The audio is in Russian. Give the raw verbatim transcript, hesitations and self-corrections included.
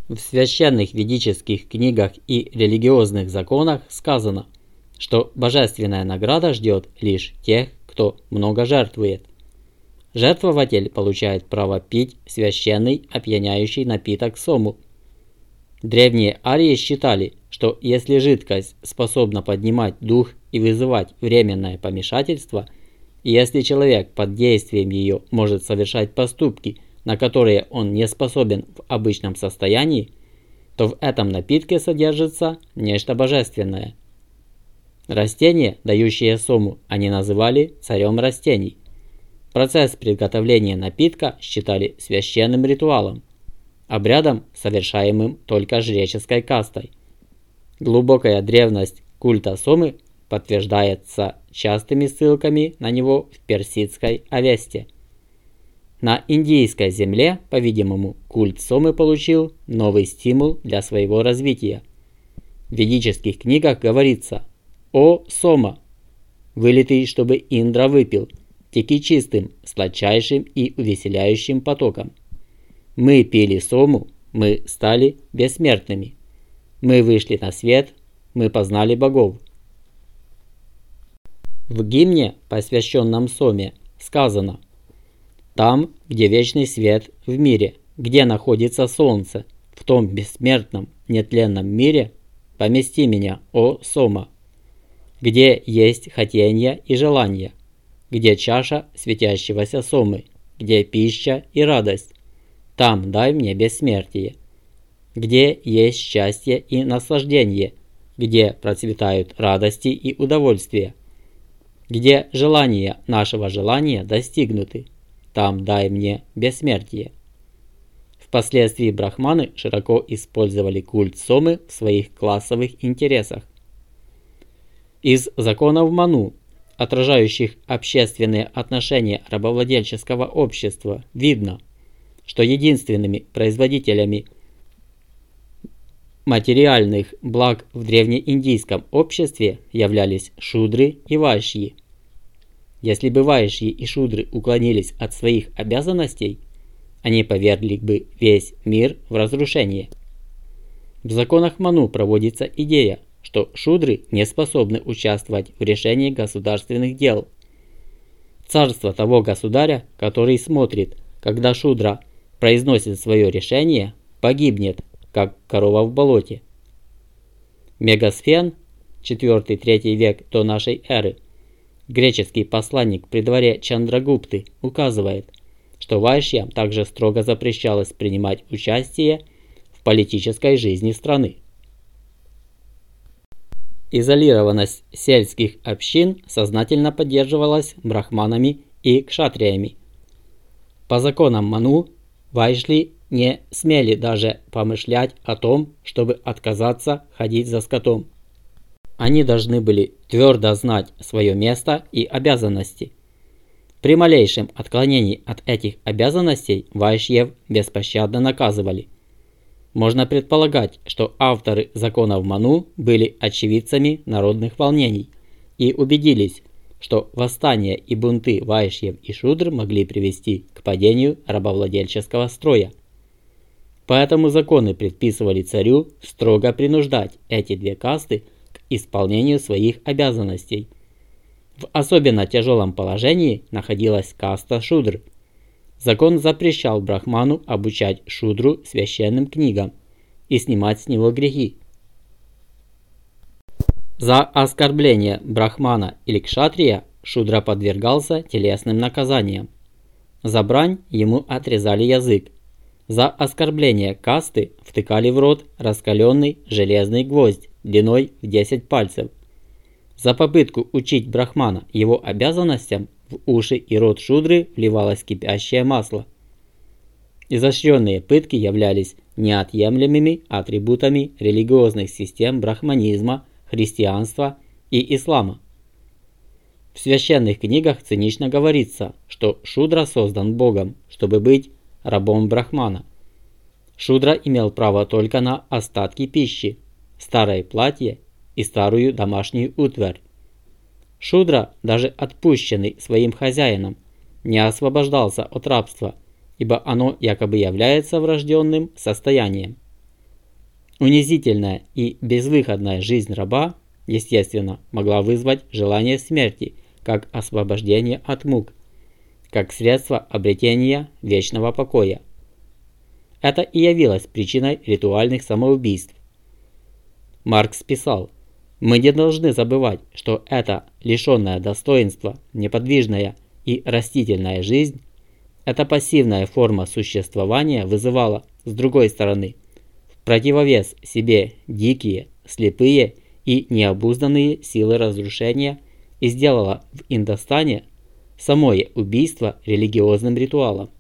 В священных ведических книгах и религиозных законах сказано, что божественная награда ждет лишь тех, кто много жертвует. Жертвователь получает право пить священный опьяняющий напиток сому. Древние арии считали, что если жидкость способна поднимать дух и вызывать временное помешательство, и если человек под действием ее может совершать поступки, на которые он не способен в обычном состоянии, то в этом напитке содержится нечто божественное. Растение, дающее сому, они называли царем растений. Процесс приготовления напитка считали священным ритуалом, обрядом, совершаемым только жреческой кастой. Глубокая древность культа сомы подтверждается частыми ссылками на него в персидской Авесте. На индийской земле, по-видимому, культ сомы получил новый стимул для своего развития. В ведических книгах говорится: «О, сома, вылитый, чтобы Индра выпил, теки чистым, сладчайшим и увеселяющим потоком. Мы пили сому, мы стали бессмертными. Мы вышли на свет, мы познали богов». В гимне, посвященном соме, сказано: «Там, где вечный свет в мире, где находится солнце, в том бессмертном, нетленном мире, помести меня, о сома, где есть хотенья и желания, где чаша светящегося сомы, где пища и радость, там дай мне бессмертие, где есть счастье и наслаждение, где процветают радости и удовольствия, где желания нашего желания достигнуты, там дай мне бессмертие». Впоследствии брахманы широко использовали культ сомы в своих классовых интересах. Из законов Ману, отражающих общественные отношения рабовладельческого общества, видно, что единственными производителями материальных благ в древнеиндийском обществе являлись шудры и вайшьи. Если бы вайшьи и шудры уклонились от своих обязанностей, они повергли бы весь мир в разрушение. В законах Ману проводится идея, что шудры не способны участвовать в решении государственных дел. Царство того государя, который смотрит, когда шудра произносит свое решение, погибнет, как корова в болоте. Мегасфен, четвёртый-третий век до нашей эры, греческий посланник при дворе Чандрагупты, указывает, что вайшьям также строго запрещалось принимать участие в политической жизни страны. Изолированность сельских общин сознательно поддерживалась брахманами и кшатриями. По законам Ману, вайшли не смели даже помышлять о том, чтобы отказаться ходить за скотом. Они должны были твердо знать свое место и обязанности. При малейшем отклонении от этих обязанностей вайшьев беспощадно наказывали. Можно предполагать, что авторы законов Ману были очевидцами народных волнений и убедились, что восстания и бунты вайшьев и шудр могли привести к падению рабовладельческого строя. Поэтому законы предписывали царю строго принуждать эти две касты к исполнению своих обязанностей. В особенно тяжелом положении находилась каста шудр. Закон запрещал брахману обучать шудру священным книгам и снимать с него грехи. За оскорбление брахмана или кшатрия шудра подвергался телесным наказаниям. За брань ему отрезали язык. За оскорбление касты втыкали в рот раскаленный железный гвоздь длиной в десять пальцев. За попытку учить брахмана его обязанностям в уши и рот шудры вливалось кипящее масло. Изощренные пытки являлись неотъемлемыми атрибутами религиозных систем брахманизма, христианства и ислама. В священных книгах цинично говорится, что шудра создан Богом, чтобы быть рабом брахмана. Шудра имел право только на остатки пищи, старое платье и старую домашнюю утварь. Шудра, даже отпущенный своим хозяином, не освобождался от рабства, ибо оно якобы является врожденным состоянием. Унизительная и безвыходная жизнь раба, естественно, могла вызвать желание смерти как освобождение от мук, как средство обретения вечного покоя. Это и явилось причиной ритуальных самоубийств. Маркс писал: «Мы не должны забывать, что эта лишенная достоинства, неподвижная и растительная жизнь, эта пассивная форма существования вызывала, с другой стороны, в противовес себе дикие, слепые и необузданные силы разрушения и сделала в Индостане самое убийство религиозным ритуалом».